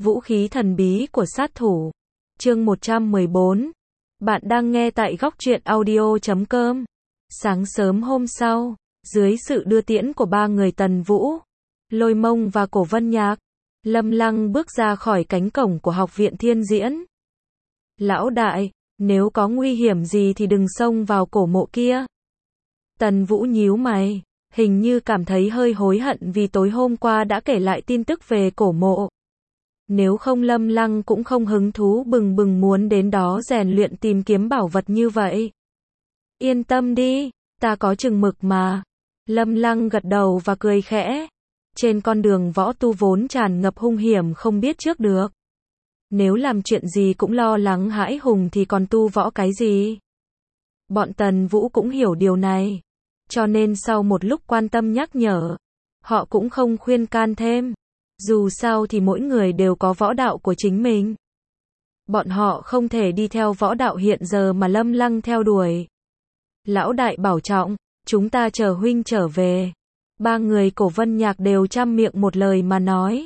Vũ khí thần bí của sát thủ. Chương 114. Bạn đang nghe tại Góc Truyện Audio.com. Sáng sớm hôm sau, dưới sự đưa tiễn của ba người Tần Vũ, Lôi Mông và Cổ Vân Nhạc, Lâm Lăng bước ra khỏi cánh cổng của Học viện Thiên Diễn. Lão đại, nếu có nguy hiểm gì thì đừng xông vào cổ mộ kia. Tần Vũ nhíu mày, hình như cảm thấy hơi hối hận vì tối hôm qua đã kể lại tin tức về cổ mộ. Nếu không Lâm Lăng cũng không hứng thú bừng bừng muốn đến đó rèn luyện tìm kiếm bảo vật như vậy. Yên tâm đi, ta có chừng mực mà. Lâm Lăng gật đầu và cười khẽ. Trên con đường võ tu vốn tràn ngập hung hiểm không biết trước được. Nếu làm chuyện gì cũng lo lắng hãi hùng thì còn tu võ cái gì? Bọn Tần Vũ cũng hiểu điều này. Cho nên sau một lúc quan tâm nhắc nhở, họ cũng không khuyên can thêm. Dù sao thì mỗi người đều có võ đạo của chính mình. Bọn họ không thể đi theo võ đạo hiện giờ mà Lâm Lăng theo đuổi. Lão đại bảo trọng, chúng ta chờ huynh trở về. Ba người Cổ Vân Nhạc đều trăm miệng một lời mà nói.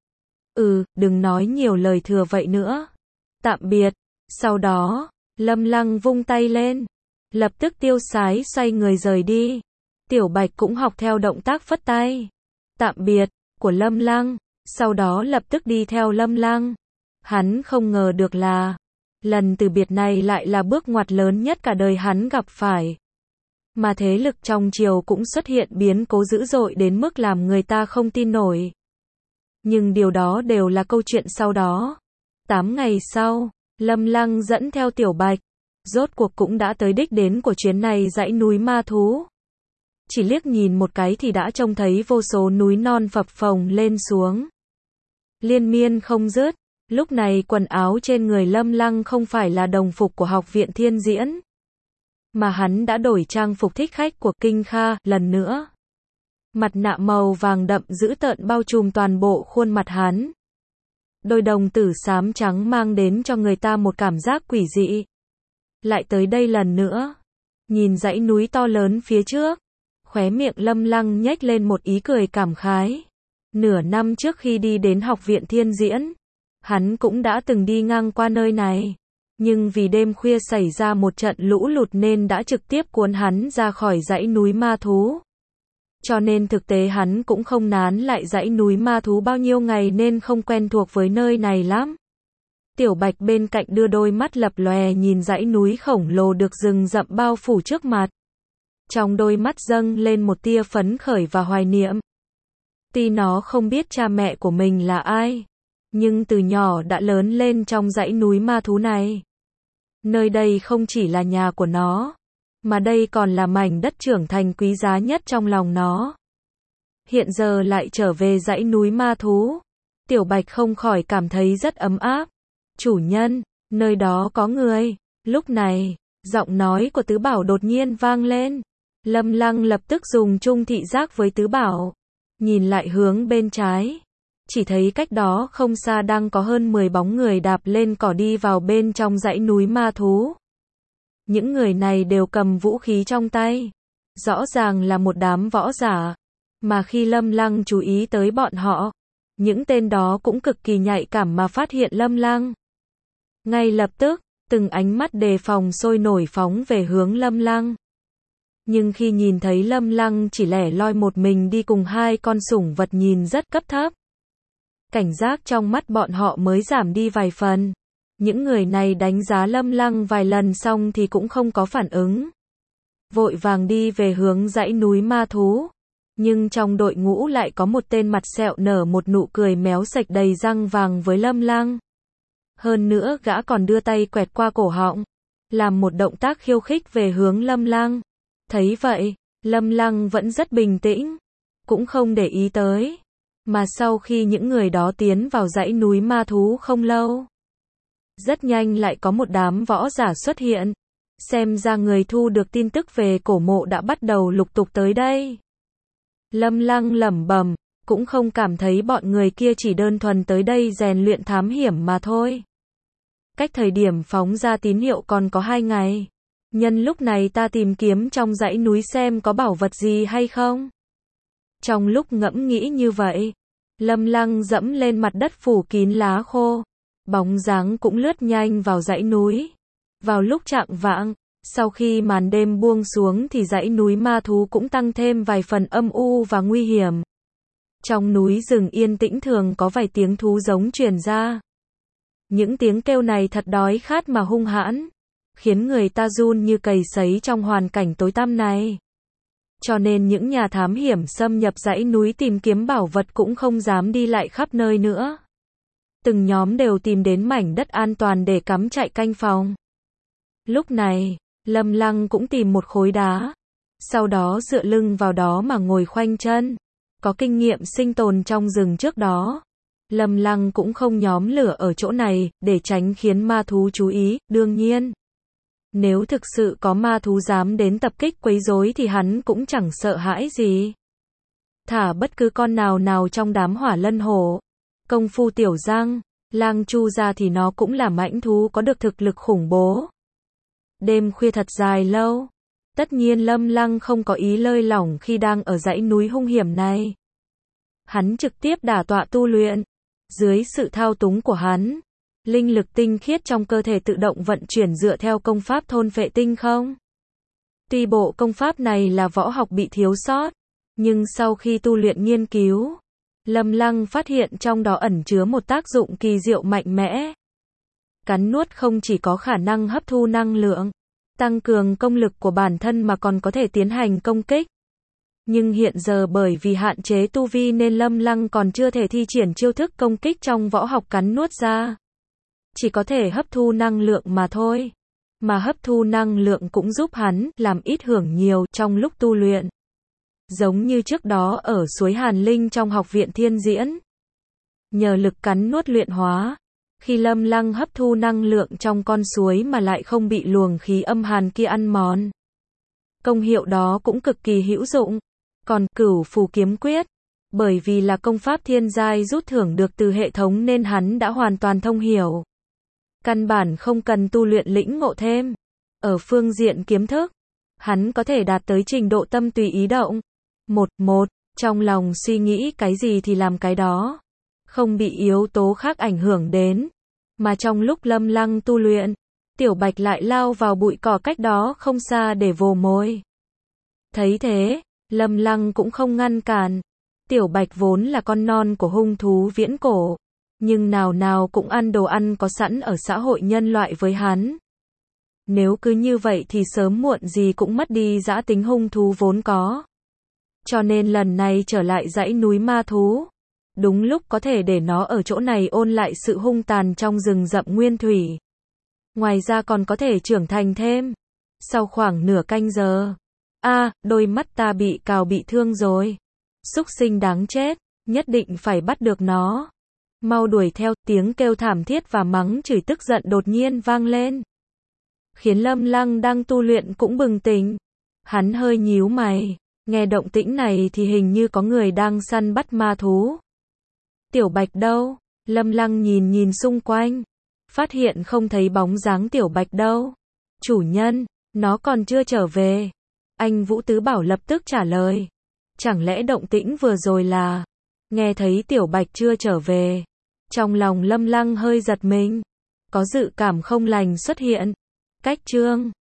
Đừng nói nhiều lời thừa vậy nữa. Tạm biệt. Sau đó, Lâm Lăng vung tay lên, lập tức tiêu sái xoay người rời đi. Tiểu Bạch cũng học theo động tác phất tay. Tạm biệt của Lâm Lăng, sau đó lập tức đi theo Lâm Lăng. Hắn không ngờ được là, lần từ biệt này lại là bước ngoặt lớn nhất cả đời hắn gặp phải. Mà thế lực trong triều cũng xuất hiện biến cố dữ dội đến mức làm người ta không tin nổi. Nhưng điều đó đều là câu chuyện sau đó. 8 ngày sau, Lâm Lăng dẫn theo Tiểu Bạch, rốt cuộc cũng đã tới đích đến của chuyến này dãy núi ma thú. Chỉ liếc nhìn một cái thì đã trông thấy vô số núi non phập phồng lên xuống, liên miên không dứt. Lúc này quần áo trên người Lâm Lăng không phải là đồng phục của Học viện Thiên Diễn, mà hắn đã đổi trang phục thích khách của Kinh Kha lần nữa. Mặt nạ màu vàng đậm dữ tợn bao trùm toàn bộ khuôn mặt hắn. Đôi đồng tử xám trắng mang đến cho người ta một cảm giác quỷ dị. Lại tới đây lần nữa, nhìn dãy núi to lớn phía trước, khóe miệng Lâm Lăng nhếch lên một ý cười cảm khái. Nửa năm trước khi đi đến Học viện Thiên Diễn, hắn cũng đã từng đi ngang qua nơi này. Nhưng vì đêm khuya xảy ra một trận lũ lụt nên đã trực tiếp cuốn hắn ra khỏi dãy núi ma thú. Cho nên thực tế hắn cũng không nán lại dãy núi ma thú bao nhiêu ngày nên không quen thuộc với nơi này lắm. Tiểu Bạch bên cạnh đưa đôi mắt lập lòe nhìn dãy núi khổng lồ được rừng rậm bao phủ trước mặt. Trong đôi mắt dâng lên một tia phấn khởi và hoài niệm. Tuy nó không biết cha mẹ của mình là ai, nhưng từ nhỏ đã lớn lên trong dãy núi ma thú này. Nơi đây không chỉ là nhà của nó, mà đây còn là mảnh đất trưởng thành quý giá nhất trong lòng nó. Hiện giờ lại trở về dãy núi ma thú, Tiểu Bạch không khỏi cảm thấy rất ấm áp. Chủ nhân, nơi đó có người. Lúc này, giọng nói của Tứ Bảo đột nhiên vang lên. Lâm Lăng lập tức dùng chung thị giác với Tứ Bảo, nhìn lại hướng bên trái. Chỉ thấy cách đó không xa đang có hơn 10 bóng người đạp lên cỏ đi vào bên trong dãy núi ma thú. Những người này đều cầm vũ khí trong tay. Rõ ràng là một đám võ giả. Mà khi Lâm Lăng chú ý tới bọn họ, những tên đó cũng cực kỳ nhạy cảm mà phát hiện Lâm Lăng. Ngay lập tức, từng ánh mắt đề phòng sôi nổi phóng về hướng Lâm Lăng. Nhưng khi nhìn thấy Lâm Lăng chỉ lẻ loi một mình đi cùng hai con sủng vật nhìn rất cấp thấp, cảnh giác trong mắt bọn họ mới giảm đi vài phần. Những người này đánh giá Lâm Lăng vài lần xong thì cũng không có phản ứng. Vội vàng đi về hướng dãy núi ma thú. Nhưng trong đội ngũ lại có một tên mặt sẹo nở một nụ cười méo sạch đầy răng vàng với Lâm Lăng. Hơn nữa gã còn đưa tay quẹt qua cổ họng, làm một động tác khiêu khích về hướng Lâm Lăng. Thấy vậy, Lâm Lăng vẫn rất bình tĩnh, cũng không để ý tới. Mà sau khi những người đó tiến vào dãy núi ma thú không lâu, rất nhanh lại có một đám võ giả xuất hiện. Xem ra người thu được tin tức về cổ mộ đã bắt đầu lục tục tới đây. Lâm Lăng lẩm bẩm, cũng không cảm thấy bọn người kia chỉ đơn thuần tới đây rèn luyện thám hiểm mà thôi. Cách thời điểm phóng ra tín hiệu còn có 2 ngày. Nhân lúc này ta tìm kiếm trong dãy núi xem có bảo vật gì hay không. Trong lúc ngẫm nghĩ như vậy, Lâm Lăng dẫm lên mặt đất phủ kín lá khô. Bóng dáng cũng lướt nhanh vào dãy núi. Vào lúc chạng vạng, sau khi màn đêm buông xuống thì dãy núi ma thú cũng tăng thêm vài phần âm u và nguy hiểm. Trong núi rừng yên tĩnh thường có vài tiếng thú giống truyền ra. Những tiếng kêu này thật đói khát mà hung hãn, khiến người ta run như cầy sấy trong hoàn cảnh tối tăm này. Cho nên những nhà thám hiểm xâm nhập dãy núi tìm kiếm bảo vật cũng không dám đi lại khắp nơi nữa. Từng nhóm đều tìm đến mảnh đất an toàn để cắm trại canh phòng. Lúc này, Lâm Lăng cũng tìm một khối đá, sau đó dựa lưng vào đó mà ngồi khoanh chân. Có kinh nghiệm sinh tồn trong rừng trước đó, Lâm Lăng cũng không nhóm lửa ở chỗ này, để tránh khiến ma thú chú ý. Đương nhiên, nếu thực sự có ma thú dám đến tập kích quấy rối thì hắn cũng chẳng sợ hãi gì. Thả bất cứ con nào trong đám hỏa lân hổ, công phu tiểu giang, lang chu ra thì nó cũng là mãnh thú có được thực lực khủng bố. Đêm khuya thật dài lâu. Tất nhiên Lâm Lăng không có ý lơi lỏng khi đang ở dãy núi hung hiểm này. Hắn trực tiếp đả tọa tu luyện. Dưới sự thao túng của hắn, linh lực tinh khiết trong cơ thể tự động vận chuyển dựa theo công pháp thôn phệ tinh không. Tuy bộ công pháp này là võ học bị thiếu sót, nhưng sau khi tu luyện nghiên cứu, Lâm Lăng phát hiện trong đó ẩn chứa một tác dụng kỳ diệu mạnh mẽ. Cắn nuốt không chỉ có khả năng hấp thu năng lượng, tăng cường công lực của bản thân mà còn có thể tiến hành công kích. Nhưng hiện giờ bởi vì hạn chế tu vi nên Lâm Lăng còn chưa thể thi triển chiêu thức công kích trong võ học cắn nuốt ra. Chỉ có thể hấp thu năng lượng mà thôi. Mà hấp thu năng lượng cũng giúp hắn làm ít hưởng nhiều trong lúc tu luyện. Giống như trước đó ở suối Hàn Linh trong học viện Thiên Diễn. Nhờ lực cắn nuốt luyện hóa, khi Lâm Lăng hấp thu năng lượng trong con suối mà lại không bị luồng khí âm hàn kia ăn mòn. Công hiệu đó cũng cực kỳ hữu dụng. Còn Cửu Phù Kiếm Quyết, bởi vì là công pháp thiên giai rút thưởng được từ hệ thống nên hắn đã hoàn toàn thông hiểu. Căn bản không cần tu luyện lĩnh ngộ thêm. Ở phương diện kiếm thức, hắn có thể đạt tới trình độ tâm tùy ý động. Một, trong lòng suy nghĩ cái gì thì làm cái đó. Không bị yếu tố khác ảnh hưởng đến. Mà trong lúc Lâm Lăng tu luyện, Tiểu Bạch lại lao vào bụi cỏ cách đó không xa để vồ mồi. Thấy thế, Lâm Lăng cũng không ngăn cản. Tiểu Bạch vốn là con non của hung thú viễn cổ, nhưng nào cũng ăn đồ ăn có sẵn ở xã hội nhân loại với hắn. Nếu cứ như vậy thì sớm muộn gì cũng mất đi dã tính hung thú vốn có. Cho nên lần này trở lại dãy núi ma thú, đúng lúc có thể để nó ở chỗ này ôn lại sự hung tàn trong rừng rậm nguyên thủy. Ngoài ra còn có thể trưởng thành thêm. Sau khoảng nửa canh giờ, đôi mắt ta bị cào bị thương rồi. Súc sinh đáng chết, nhất định phải bắt được nó. Mau đuổi theo. Tiếng kêu thảm thiết và mắng chửi tức giận đột nhiên vang lên, khiến Lâm Lăng đang tu luyện cũng bừng tỉnh. Hắn hơi nhíu mày, nghe động tĩnh này thì hình như có người đang săn bắt ma thú. Tiểu Bạch đâu? Lâm Lăng nhìn xung quanh, phát hiện không thấy bóng dáng Tiểu Bạch đâu. Chủ nhân, nó còn chưa trở về. Anh Vũ Tứ Bảo lập tức trả lời. Chẳng lẽ động tĩnh vừa rồi là nghe thấy Tiểu Bạch chưa trở về? Trong lòng Lâm Lăng hơi giật mình, có dự cảm không lành xuất hiện. Cách chương